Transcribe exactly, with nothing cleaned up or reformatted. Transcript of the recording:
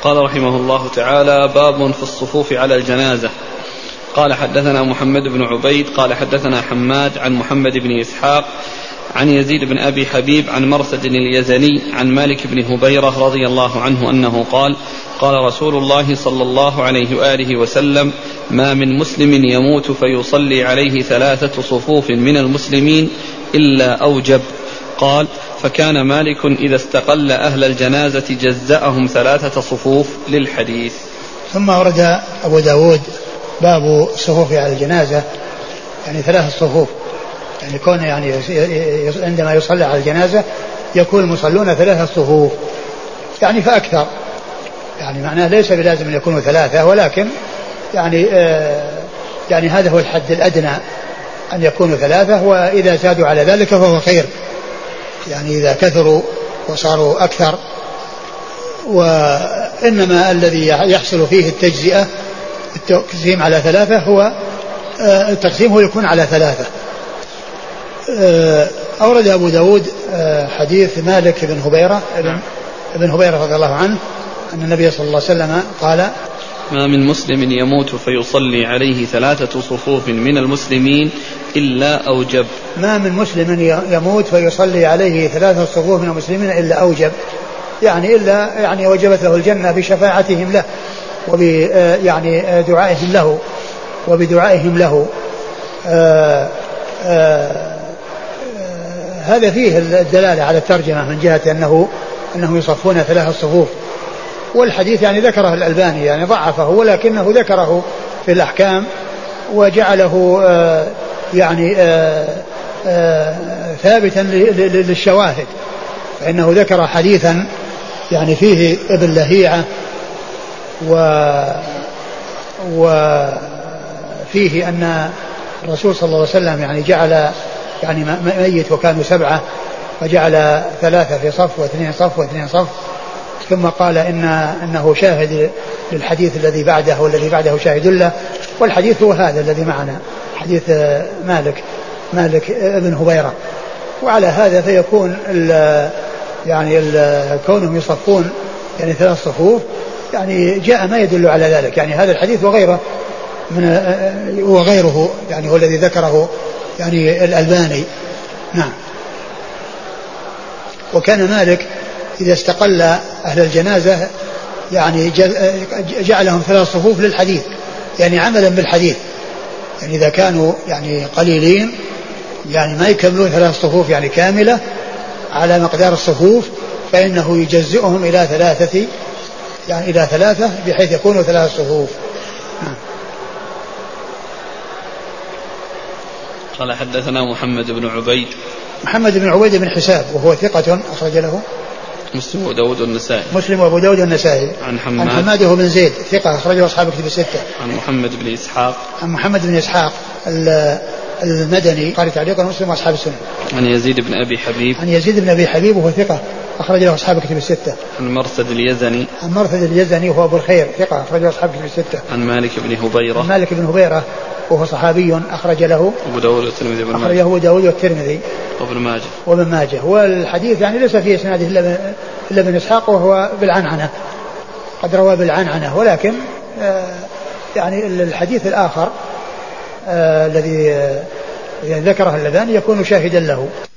قال رحمه الله تعالى: باب في الصفوف على الجنازة. قال: حدثنا محمد بن عبيد قال حدثنا حماد عن محمد بن إسحاق عن يزيد بن أبي حبيب عن مرثد اليزني عن مالك بن هبيرة رضي الله عنه أنه قال: قال رسول الله صلى الله عليه وآله وسلم: ما من مسلم يموت فيصلي عليه ثلاثة صفوف من المسلمين إلا أوجب. قال: فكان مالك إذا استقل أهل الجنازة جزأهم ثلاثة صفوف للحديث. ثم ورد أبو داود باب الصفوف على الجنازة، يعني ثلاث صفوف، يعني كون يعني عندما يصلى على الجنازة يكون المصلون ثلاثة صفوف يعني فأكثر، يعني معناه ليس بلازم أن يكونوا ثلاثة، ولكن يعني آه يعني هذا هو الحد الأدنى أن يكونوا ثلاثة، وإذا زادوا على ذلك فهو خير، يعني إذا كثروا وصاروا أكثر. وإنما الذي يحصل فيه التجزئة التقسيم على ثلاثة هو آه التقسيم هو يكون على ثلاثة. آه أورد أبو داود آه حديث مالك بن هبيرة ابن, ابن هبيرة رضي الله عنه أن النبي صلى الله عليه وسلم قال: ما من مسلم يموت فيصلي عليه ثلاثة صفوف من المسلمين إلا أوجب. ما من مسلم يموت فيصلي عليه ثلاثة صفوف من المسلمين إلا أوجب، يعني إلا يعني وجبت له الجنة بشفاعتهم له وب يعني دعائهم له وبدعائهم له. آآ آآ هذا فيه الدلالة على الترجمة من جهة أنه أنهم يصفون ثلاث صفوف، والحديث يعني ذكره الألباني يعني ضعفه، ولكنه ذكره في الأحكام وجعله آآ يعني آآ آآ ثابتا للشواهد، فإنه ذكر حديثا يعني فيه ابن لهيعة و وفيه أن الرسول صلى الله عليه وسلم يعني جعل يعني ميت وكانوا سبعة وجعل ثلاثة في صف واثنين صف واثنين صف، ثم قال إن أنه شاهد للحديث الذي بعده والذي بعده شاهد له، والحديث هو هذا الذي معنا، حديث مالك مالك ابن هبيرة. وعلى هذا فيكون ال يعني ال كونهم يصفون يعني ثلاث صفوف يعني جاء ما يدل على ذلك، يعني هذا الحديث وغيره من وغيره يعني هو الذي ذكره يعني الألباني. نعم. وكان مالك إذا استقل أهل الجنازة يعني جعلهم ثلاث صفوف للحديث، يعني عملا بالحديث، يعني إذا كانوا يعني قليلين يعني ما يكملون ثلاث صفوف يعني كاملة على مقدار الصفوف، فإنه يجزئهم إلى ثلاثة يعني إلى ثلاثة بحيث يكونوا ثلاث صفوف. قال: حدثنا محمد بن عبيد محمد بن عبيد بن حساب وهو ثقة أخرج له مسلم وأبو داود والنسائي مسلم وأبو داود والنسائي عن حماد عن حماد بن زيد ثقة أخرجه أصحاب الكتب الستة عن محمد بن إسحاق عن محمد بن إسحاق المدني قال تعليقا مسلم وأصحاب السنة عن يزيد بن أبي حبيب عن يزيد بن أبي حبيب وهو ثقة أخرج له أصحاب الكتب الستة عن مرثد اليزني عن مرثد اليزني وهو أبو الخير ثقة أخرج له أصحاب الكتب الستة عن مالك بن هبيرة عن مالك بن هبيرة وهو صحابي أخرج له أبو داود والترمذي وابن أخرجه أبو داود والترمذي وابن ماجه وابن ماجه. والحديث يعني ليس فيه إسناده إلا إلا ابن إسحاق وهو بالعنعنة، قد روى بالعنعنة، ولكن آه يعني الحديث الآخر آه الذي آه يعني ذكره اللباني يكون شاهدا له.